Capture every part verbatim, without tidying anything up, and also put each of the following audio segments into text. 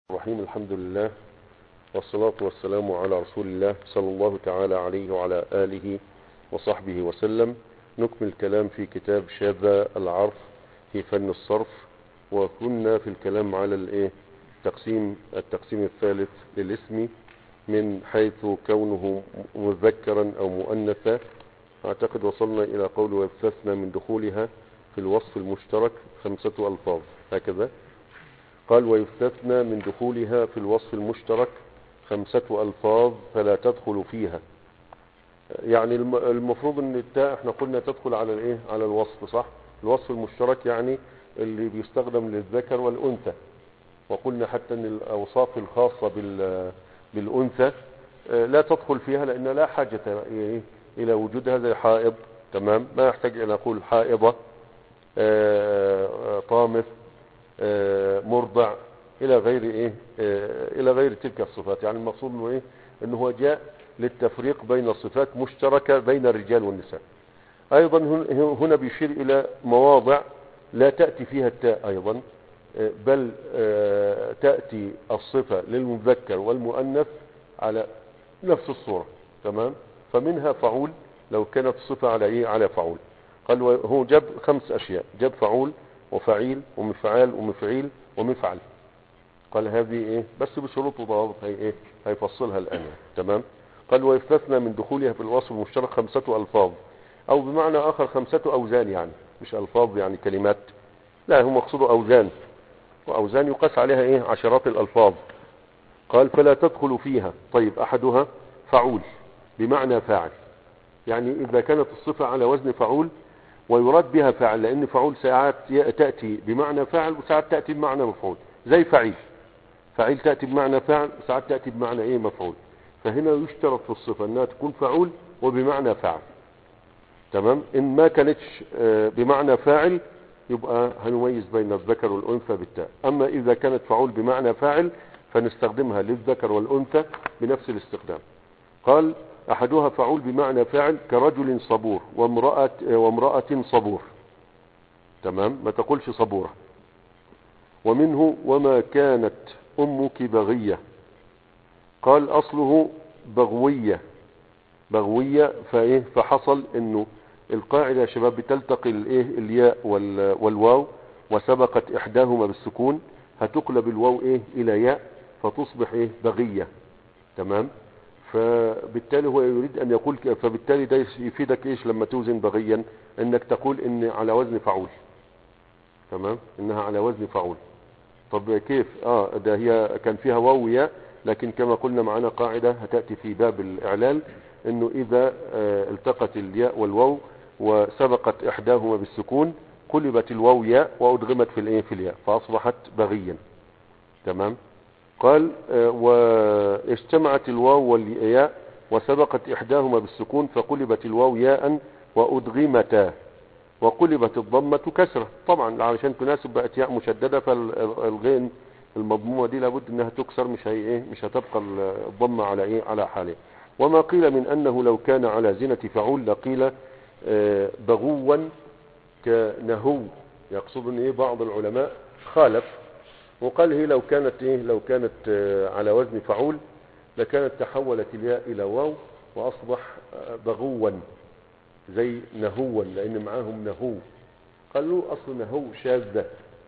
الرحيم. الحمد لله والصلاة والسلام على رسول الله صلى الله تعالى عليه وعلى آله وصحبه وسلم. نكمل الكلام في كتاب شاذ العرف في فن الصرف، وكنا في الكلام على الايه تقسيم التقسيم الثالث للاسم من حيث كونه مذكرا او مؤنثا. اعتقد وصلنا الى قول ويستثنى من دخولها في الوصف المشترك خمسة الفاظ، هكذا قال: ويستثنى من دخولها في الوصف المشترك خمسة ألفاظ فلا تدخل فيها. يعني المفروض ان التاء احنا قلنا تدخل على الايه على الوصف، صح؟ الوصف المشترك يعني اللي بيستخدم للذكر والانثى، وقلنا حتى ان الاوصاف الخاصة بال بالانثى لا تدخل فيها لان لا حاجة الى وجودها، زي حائض، تمام، ما يحتاج الى اقول حائضة، طامث، مرضع، الى غير ايه الى غير تلك الصفات. يعني المقصود انه ايه انه هو جاء للتفريق بين صفات مشتركة بين الرجال والنساء. ايضا هنا بيشير الى مواضع لا تأتي فيها التاء ايضا، بل تأتي الصفة للمذكر والمؤنث على نفس الصورة، تمام. فمنها فعول لو كانت الصفة على ايه على فعول. قال هو جاب خمس اشياء، جاب فعول وفعيل ومفعال ومفعيل ومفعل. قال هذه ايه بس بشروط وضوابط، هي ايه هيفصلها الان، تمام. قال ويستثنى من دخولها في الوصف المشترك خمسة الفاظ، او بمعنى اخر خمسة اوزان، يعني مش الفاظ يعني كلمات، لا، هو مقصوده اوزان، واوزان يقاس عليها ايه عشرات الالفاظ. قال فلا تدخل فيها. طيب، احدها فعول بمعنى فاعل، يعني اذا كانت الصفة على وزن فعول ويراد بها فاعل، لان فعول ساعات تأتي بمعنى فاعل وساعات تأتي بمعنى مفعول، زي فعيل. فعيل تأتي بمعنى فاعل وساعات تأتي بمعنى ايه مفعول. فهنا يشترط في الصفة انها تكون فعول وبمعنى فاعل، تمام. ان ما كانتش بمعنى فاعل يبقى هنميز بين الذكر والانثى بالتاء. اما اذا كانت فعول بمعنى فاعل فنستخدمها للذكر والانثى بنفس الاستخدام. قال احدها فعول بمعنى فاعل كرجل صبور وامرأة وامرأة صبور، تمام، ما تقولش صبورة. ومنه وما كانت امك بغية. قال اصله بغوية، بغوية، فايه فحصل انه القاعدة يا شباب بتلتقي الايه الياء والواو، وسبقت احداهما بالسكون، هتقلب الواو ايه الى ياء فتصبح ايه بغية، تمام. فبالتالي هو يريد ان يقول، فبالتالي ده يفيدك ايش لما توزن بغيا، انك تقول ان على وزن فعول، تمام، انها على وزن فعول. طب كيف؟ اه ده هي كان فيها واو ياء، لكن كما قلنا معنا قاعدة هتأتي في باب الاعلال، انه اذا آه التقت الياء والواو وسبقت احداهما بالسكون قلبت الواو ياء وادغمت في الايه في الياء فاصبحت بغيا، تمام. قال آه واجتمعت الواو والياء وسبقت احداهما بالسكون فقلبت الواو ياء وادغمتا، وقلبت الضمة كسرة، طبعا علشان تناسب بقت ياء مشددة، فالغين المضمومة دي لابد انها تكسر، مش هي ايه مش هتبقى الضمة على ايه على حاله. وما قيل من انه لو كان على زينة فعول لقيل آه بغوا كنهو. يقصد ان ايه بعض العلماء خالف وقال هي لو كانت ايه لو كانت آه على وزن فعول لكانت تحولت الياء الى واو واصبح آه بغوا زي نهوا، لان معاهم نهو. قالوا اصل نهو شاذة،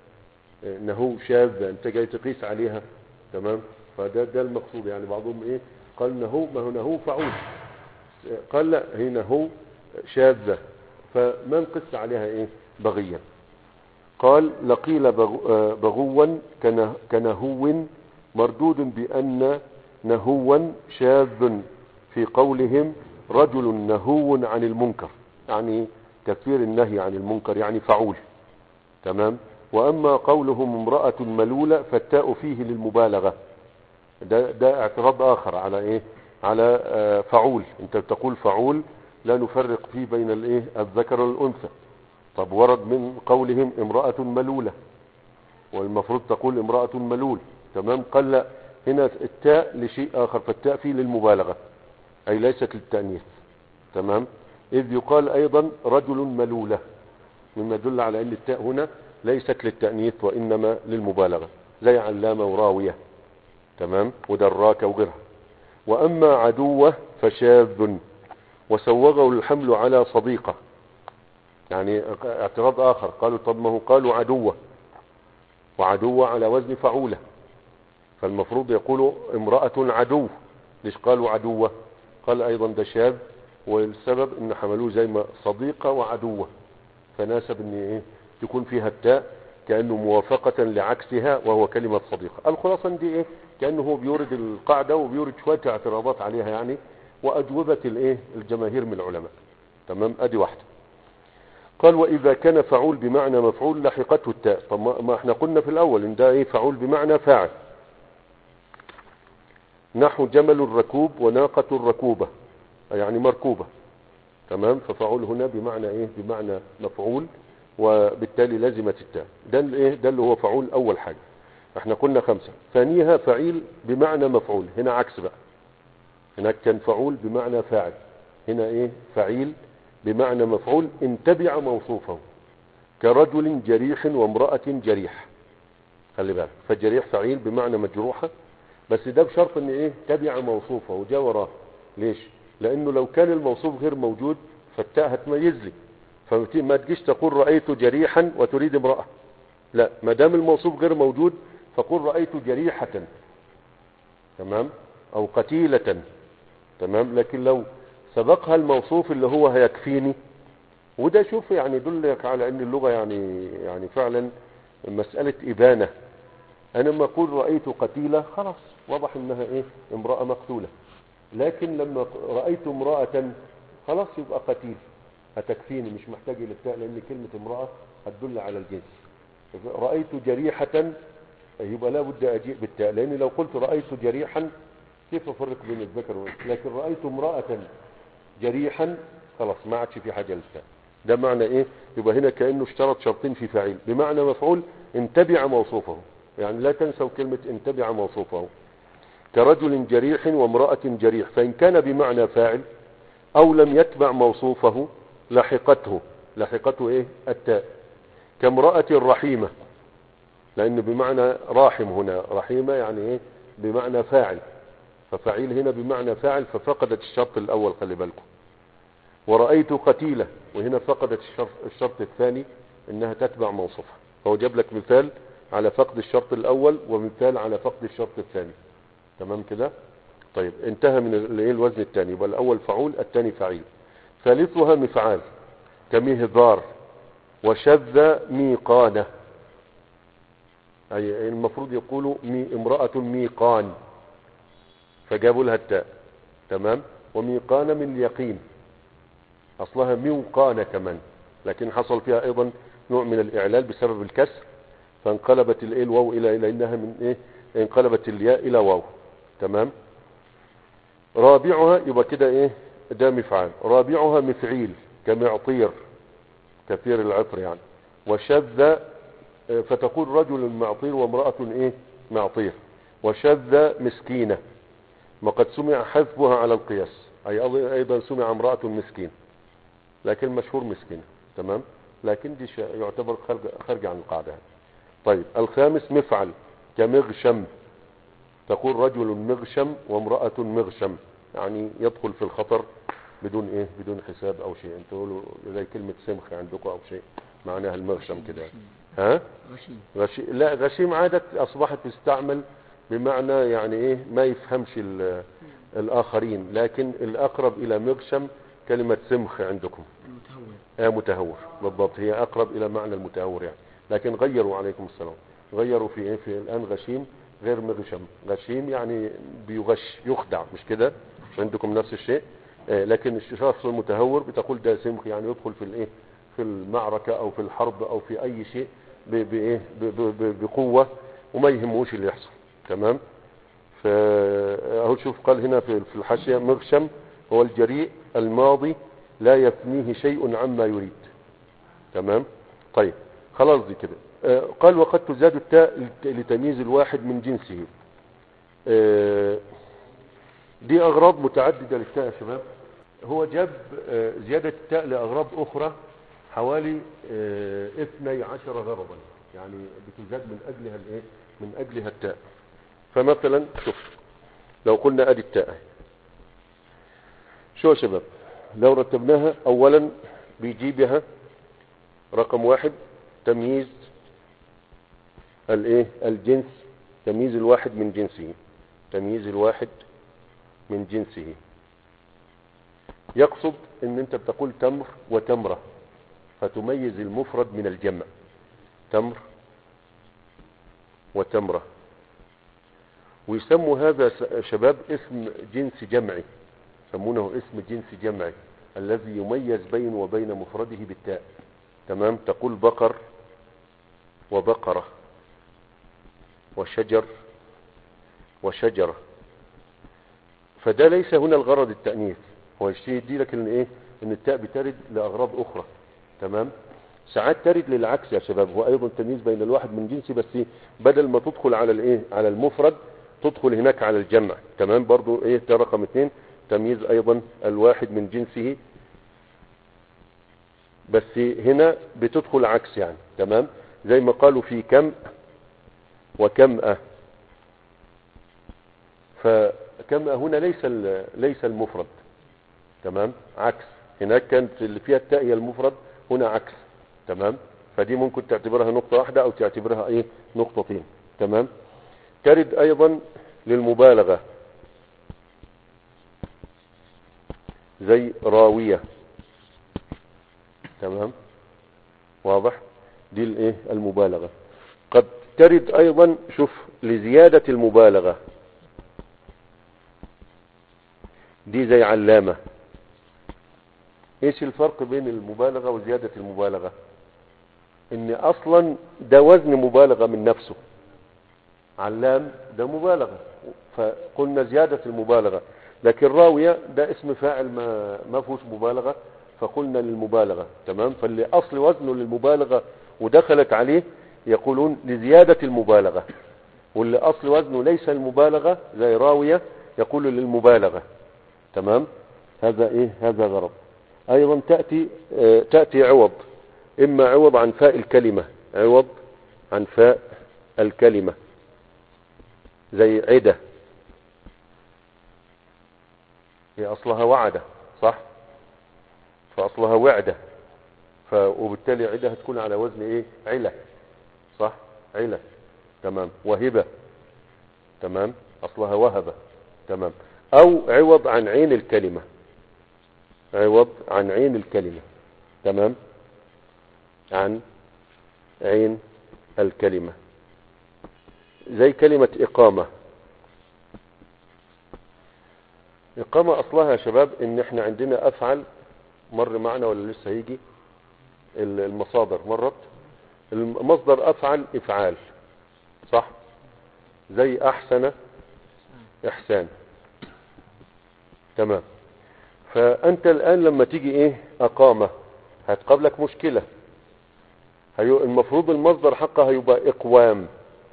نهو شاذة انت جاي تقيس عليها، تمام. فده ده المقصود، يعني بعضهم ايه قال نهو، ما هو نهو فعول، قال لا هي نهو شاذة فما نقص عليها ايه بغيا. قال لقيل بغوا كنهو مردود بان نهوا شاذ في قولهم رجل نهو عن المنكر، يعني كثير النهي عن المنكر، يعني فعول، تمام. واما قولهم امرأة ملولة فالتاء فيه للمبالغة، ده, ده اعتراض اخر على ايه على آه فعول. انت بتقول فعول لا نفرق فيه بين الايه الذكر والانثى. طب ورد من قولهم امرأة ملولة والمفروض تقول امرأة ملول، تمام. قال لا، هنا التاء لشيء اخر، فالتاء فيه للمبالغة اي ليست للتأنيث، تمام. اذ يقال ايضا رجل ملولة، مما يدل على ان التاء هنا ليست للتأنيث وانما للمبالغة، زي علامة وراوية، تمام، ودراك وغيرها. وأما عدوه فشاذ وسوغه الحمل على صديقة. يعني اعتراض آخر، قالوا طب ما هو قالوا عدوه، وعدوه على وزن فعولة، فالمفروض يقولوا امرأة عدو، ليش قالوا عدوه؟ قال أيضا ده شاذ، والسبب ان حملوه زي ما صديقة وعدوه، فناسب ان ايه تكون فيها التاء كأنه موافقة لعكسها وهو كلمة صديقة. الخلاصة دي ايه، كأنه هو بيورد القاعدة وبيورد شوية اعتراضات عليها يعني، وأجوبة الايه الجماهير من العلماء. تمام، ادي واحدة. قال وإذا كان فعول بمعنى مفعول لحقته التاء. طب ما احنا قلنا في الأول ان ده ايه فعول بمعنى فاعل، نحو جمل الركوب وناقة الركوبة، يعني مركوبة. تمام، ففعول هنا بمعنى ايه بمعنى مفعول، وبالتالي لازمت التاء. ده الايه ده اللي هو فعول اول حاجة. احنا قلنا خمسة. ثانيها فعيل بمعنى مفعول، هنا عكس بقى، هناك كان فعول بمعنى فاعل، هنا ايه فعيل بمعنى مفعول ان تبع موصوفه، كرجل جريح وامرأة جريح. خلي بالك، فجريح فعيل بمعنى مجروحة، بس ده بشرط ان ايه تبع موصوفه وجاء وراه. ليش؟ لانه لو كان الموصوف غير موجود فالتاء هتميز لي، فما تجيش تقول رأيت جريحا وتريد امرأة، لا، ما دام الموصوف غير موجود فقل رأيت جريحة، تمام، او قتيلة. تمام، لكن لو سبقها الموصوف اللي هو هيكفيني، وده شوف يعني يدلك على ان اللغة يعني يعني فعلا مسألة ابانة. انا لما اقول رأيت قتيلة خلاص واضح انها ايه امرأة مقتولة، لكن لما رأيت امرأة خلاص يبقى قتيل، هتكفيني، مش محتاج الى التاء، لان كلمة امرأة هتدل على الجنس. رأيت جريحة يبقى لا بد اجيء بالتاء، لان لو قلت رأيت جريحا كيف افرق بين الذكر والانثى؟ لكن رأيت امرأة جريحا خلاص ما عادش في حاجة للتاء. ده معنى ايه؟ يبقى هنا كأنه اشترط شرطين في فاعل بمعنى مفعول ان تبع موصوفه، يعني لا تنسوا كلمة ان تبع موصوفه، كرجل جريح وامرأة جريح، فإن كان بمعنى فاعل أو لم يتبع موصوفه لحقته لحقته إيه التاء، كامرأة رحيمة، لأن بمعنى راحم هنا، رحيمة يعني إيه بمعنى فاعل، ففعيل هنا بمعنى فاعل ففقدت الشرط الأول، خلي بالكم. ورأيت قتيلة، وهنا فقدت الشرط, الشرط الثاني إنها تتبع موصوفها، فهو جاب لك مثال على فقد الشرط الأول ومثال على فقد الشرط الثاني. تمام كده. طيب انتهى من الايه الوزن الثاني، يبقى الاول فعول الثاني فعيل. ثالثها مفعال، كمهذار وشذ ميقانة، اي المفروض يقولوا مي امرأة ميقان، فجابوا لها التاء. تمام، وميقانة من اليقين، اصلها ميقانة كمان، لكن حصل فيها ايضا نوع من الاعلال بسبب الكسر، فانقلبت الايه الواو الى الى انها من ايه انقلبت الياء الى واو. تمام. رابعها يبقى كده ايه ده مفعال. رابعها مفعيل، كمعطير، كثير العطر يعني. وشذ فتقول رجل معطير وامرأة ايه معطير. وشذ مسكينة، وقد سمع حذفها على القياس، اي ايضا سمع امرأة مسكين، لكن مشهور مسكينة. تمام، لكن دي يعتبر خارج خارج عن القاعدة. طيب الخامس مفعل، كمغشم، تقول رجل مغشم وامرأة مغشم، يعني يدخل في الخطر بدون ايه بدون حساب او شيء. انتوا تقولوا زي كلمة سمخ عندكم او شيء معناها المغشم كده. ها غشيم. غشيم لا، غشيم عادة اصبحت تستعمل بمعنى يعني ايه ما يفهمش الاخرين، لكن الاقرب الى مغشم كلمة سمخ عندكم متهور. اه متهور بالضبط، هي اقرب الى معنى المتهور يعني، لكن غيروا عليكم السلام، غيروا في ايه في الان غشيم غير مغشم. غشيم يعني بيغش يخدع، مش كده؟ مش عندكم نفس الشيء؟ آه لكن الشخص المتهور بتقول ده سمخ، يعني يدخل في الايه في المعركة او في الحرب او في اي شيء بايه بقوة وما يهموش اللي يحصل. تمام. فاهو شوف قال هنا في الحاشية مغشم هو الجريء الماضي لا يفنيه شيء عما يريد. تمام. طيب خلاص دي كده. آه قال وقد تزاد التاء لتمييز الواحد من جنسه. آه دي اغراض متعددة للتاء يا شباب. هو جاب آه زيادة التاء لاغراض اخرى حوالي آه اثني عشر غرضا، يعني بتزاد من اجلها الايه من اجلها التاء. فمثلا شوف لو قلنا ادي التاء، شو يا شباب لو رتبناها اولا بيجيبها رقم واحد تمييز الايه الجنس، تمييز الواحد من جنسه، تمييز الواحد من جنسه. يقصد ان انت بتقول تمر وتمرة فتميز المفرد من الجمع، تمر وتمرة. ويسموا هذا شباب اسم جنس جمعي، يسمونه اسم جنس جمعي الذي يميز بين وبين مفرده بالتاء. تمام، تقول بقر وبقرة وشجر وشجرة. فده ليس هنا الغرض التأنيث، هو يشتري يدي لك ان ايه ان التاء بترد لاغراض اخرى. تمام، ساعات ترد للعكس يا شباب، هو ايضا تمييز بين الواحد من جنسي، بس بدل ما تدخل على الايه على المفرد تدخل هناك على الجمع. تمام، برضو ايه ده رقم اثنين، تمييز ايضا الواحد من جنسه، بس هنا بتدخل عكس يعني. تمام، زي ما قالوا في كم وكمأة، فكمأة هنا ليس ليس المفرد. تمام، عكس، هناك كانت اللي فيها التاء هي المفرد، هنا عكس. تمام، فدي ممكن تعتبرها نقطة واحدة او تعتبرها ايه نقطتين. تمام، ترد ايضا للمبالغة زي راوية. تمام، واضح، دي الايه المبالغة. قد ترد ايضا شوف لزيادة المبالغة، دي زي علامة. ايش الفرق بين المبالغة وزيادة المبالغة؟ ان اصلا ده وزن مبالغة من نفسه، علام ده مبالغة، فقلنا زيادة المبالغة. لكن راوية ده اسم فاعل ما ما فيهوش مبالغة، فقلنا للمبالغة. تمام، فاللي اصل وزنه للمبالغة ودخلت عليه يقولون لزيادة المبالغة، واللي اصل وزنه ليس المبالغة زي راوية يقول للمبالغة. تمام، هذا ايه هذا غرض. ايضا تأتي اه تأتي عوض، اما عوض عن فاء الكلمة، عوض عن فاء الكلمة زي عدة، هي اصلها وعدة صح، فاصلها وعدة، ف وبالتالي عدة هتكون على وزن ايه علة صح، علة. تمام، وهبة. تمام، اصلها وهبة. تمام، او عوض عن عين الكلمة، عوض عن عين الكلمة. تمام، عن عين الكلمة زي كلمة إقامة. إقامة أصلها يا شباب إن إحنا عندنا أفعل، مر معنا ولا لسه هيجي المصادر مرت، المصدر أفعل إفعال صح، زي أحسن إحسان. تمام، فأنت الآن لما تيجي إيه أقامة هتقابلك مشكلة، المفروض المصدر حقها هيبقى إقوام،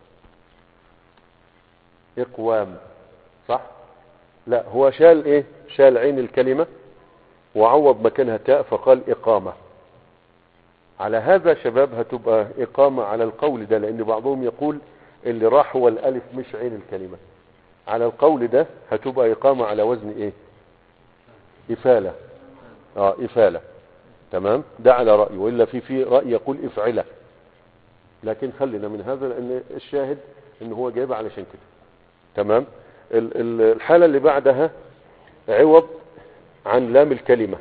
إقوام صح. لا، هو شال إيه شال عين الكلمة وعوض مكانها تاء فقال إقامة. على هذا شباب هتبقى إقامة على القول ده، لأن بعضهم يقول اللي راح هو الألف مش عين الكلمة. على القول ده هتبقى إقامة على وزن إيه إفالة. آه إفالة. تمام، ده على رأي، وإلا في في رأي يقول إفعلة، لكن خلينا من هذا لأن الشاهد إن هو جايبه علشان كده. تمام، الحالة اللي بعدها عوض عن لام الكلمة،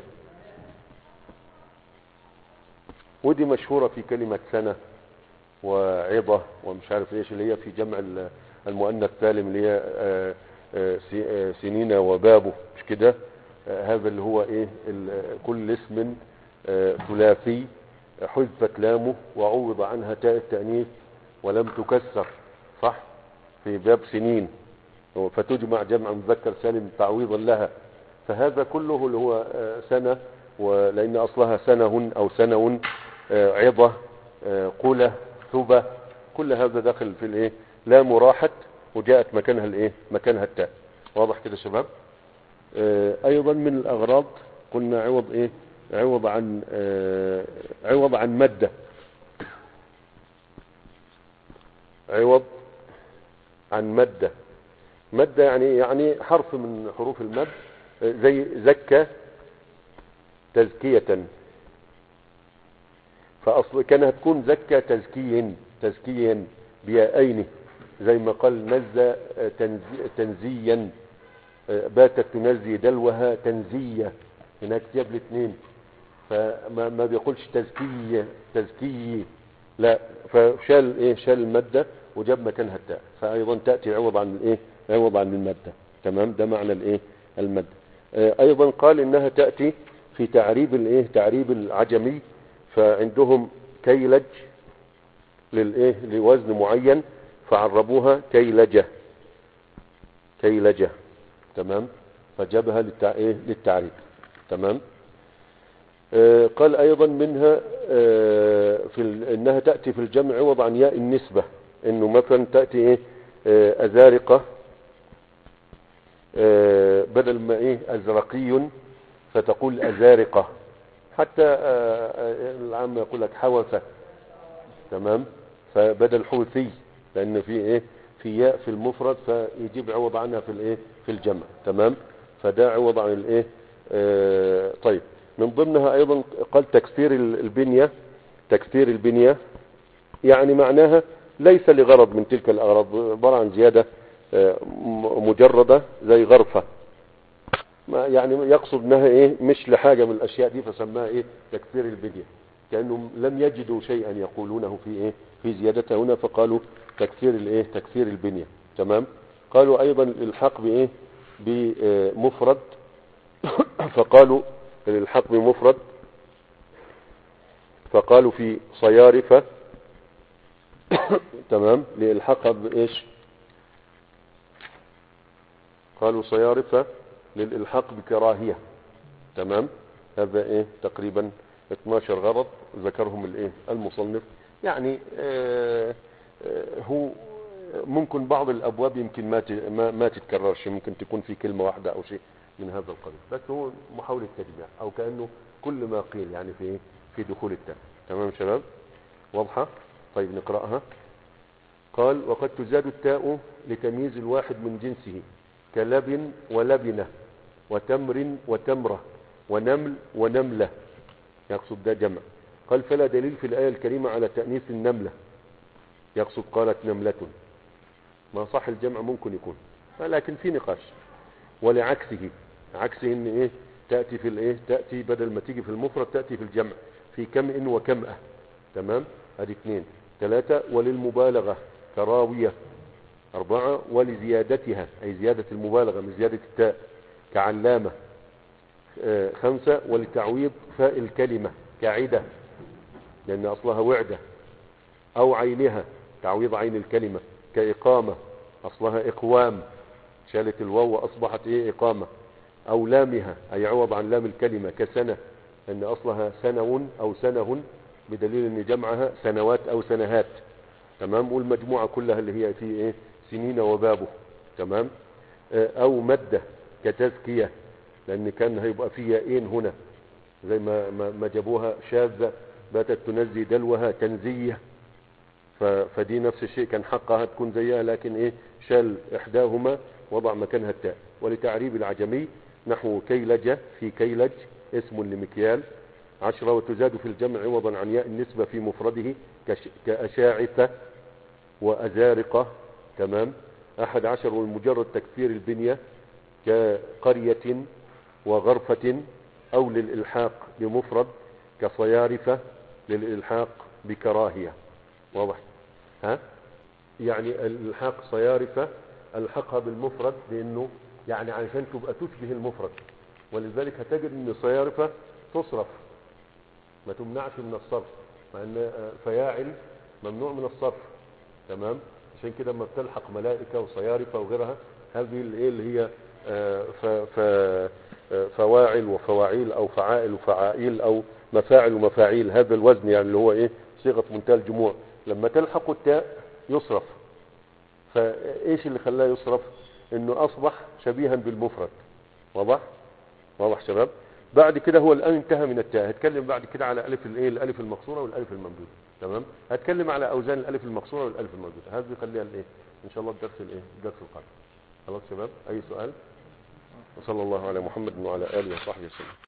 ودي مشهورة في كلمة سنة وعظة ومش عارف ايش، اللي هي في جمع المؤنث سالم، اللي هي سنين وبابه، مش كده؟ هذا اللي هو ايه كل اسم ثلاثي حذفت لامه وعوض عنها تاء التأنيث ولم تكسر صح، في باب سنين، فتجمع جمع مذكر سالم تعويضا لها. فهذا كله اللي هو سنة، ولأن أصلها سنه أو سنو، عظة، قولة، ثبة، كل هذا داخل في الايه لام راحت وجاءت مكانها الايه مكانها التاء. واضح كده شباب؟ ايضا من الاغراض قلنا عوض ايه عوض عن عوض عن مادة، عوض عن مادة مد يعني يعني حرف من حروف المد، زي زكى تزكية، فأصل كان هتكون زكى تزكي تزكيا بيائين، زي ما قال نزى تنزي تنزيا، باتت تنزي دلوها تنزية، هناك جاب الاثنين، فما ما بيقولش تزكية تزكي، لا، فشال ايه شال المادة وجاب مكانها التاء، فايضا تأتي عوض عن الايه عوض عن المادة. تمام، ده معنى الايه المادة. ايضا قال انها تأتي في تعريب الايه تعريب العجمي، فعندهم كيلج للايه لوزن معين فعربوها كيلجة كيلجة. تمام، فجابها للتع... إيه؟ للتعريب. تمام. آه قال ايضا منها آه في ال... انها تأتي في الجمع عوض عن ياء النسبة، انه مثلا تأتي ايه آه ازارقة، آه بدل ما ايه ازرقي فتقول ازارقة، حتى آه العام يقول لك حوثة. تمام، فبدل حوثي، لان في ايه في ياء في المفرد فيجيب عوض عنها في الايه في الجمع. تمام، فده عوض عن الايه آه طيب. من ضمنها ايضا قال تكسير البنية تكسير البنية يعني معناها ليس لغرض من تلك الاغراض، عبارة عن زيادة آه مجردة زي غرفة، ما يعني يقصد انها ايه مش لحاجة من الاشياء دي، فسماها ايه تكسير البنية، كأنهم لم يجدوا شيئا يقولونه في ايه في زيادتها هنا، فقالوا تكسير الايه تكسير البنية. تمام. قالوا ايضا الالحاق بايه بمفرد فقالوا الالحاق بمفرد فقالوا في صيارفة تمام، للحاقها بايش قالوا صيارفة للالحاق بكراهية. تمام، هذا ايه تقريبا اثناشر غرض ذكرهم الايه المصنف. يعني آه آه هو ممكن بعض الابواب يمكن ما ما, ما تتكررش، ممكن تكون في كلمة واحدة او شيء من هذا القبيل، بس هو محاولة تجميع او كأنه كل ما قيل يعني في في دخول التاء. تمام شباب، واضحة؟ طيب نقرأها. قال وقد تزاد التاء لتمييز الواحد من جنسه، كلب ولبنة وتمر وتمرة ونمل ونملة، يقصد ده جمع. قال فلا دليل في الآية الكريمة على تأنيث النملة، يقصد قالت نملة، ما صح الجمع ممكن يكون، لكن في نقاش. ولعكسه عكسه ان ايه تأتي في الايه تأتي بدل ما تيجي في المفرد تأتي في الجمع، في كمء وكمأة. تمام، ادي اثنين. ثلاثة وللمبالغة كراوية. أربعة ولزيادتها أي زيادة المبالغة من زيادة التاء كعلامة. آه خمسة ولتعويض فاء الكلمة كعدة، لأن أصلها وعدة. أو عينها تعويض عين الكلمة كإقامة، أصلها إقوام، شالت الواو وأصبحت إيه إقامة. أو لامها أي عوض عن لام الكلمة كسنة، أن أصلها سنو أو سنه، بدليل أن جمعها سنوات أو سنهات. تمام، والمجموعة كلها اللي هي في إيه سنين وبابه. تمام. أو مدة كتزكية، لأن كان هيبقى فيها إين هنا، زي ما ما جابوها شاذة باتت تنزي دلوها تنزية، فدي نفس الشيء كان حقها تكون زيها، لكن إيه شال إحداهما وضع مكانها التاء. ولتعريب العجمي نحو كيلج في كيلج اسم لمكيال. عشرة وتزاد في الجمع عوضا عن ياء النسبة في مفرده كأشاعثة وأزارقة. تمام. أحد عشر والمجرد تكثير البنية كقرية وغرفة، أو للإلحاق بمفرد كصيارفة للإلحاق بكراهية. واضح؟ ها؟ يعني الإلحاق صيارفة الحقها بالمفرد لأنه يعني عشان تبقى تشبه المفرد، ولذلك هتجد أن صيارفة تصرف ما تمنعش من الصرف، مع أن فياعل ممنوع من الصرف. تمام، عشان كده لما بتلحق ملائكة وصيارفة وغيرها، هذه الايه اللي هي ف ف فواعل وفواعيل او فعائل وفعائيل او مفاعل ومفاعيل، هذا الوزن يعني اللي هو ايه صيغة منتهى الجموع، لما تلحق التاء يصرف. فايش اللي خلاه يصرف؟ انه اصبح شبيها بالمفرد. واضح؟ واضح شباب؟ بعد كده هو الان انتهى من التاء، هتكلم بعد كده على الف الايه الالف المقصوره والالف الممدوده. تمام، هتكلم على اوزان الالف المقصوره والالف الممدوده، هذه خليها الايه ان شاء الله الدرس الايه الدرس القادم. خلاص شباب، اي سؤال؟ وصلى الله على محمد وعلى اله وصحبه وسلم.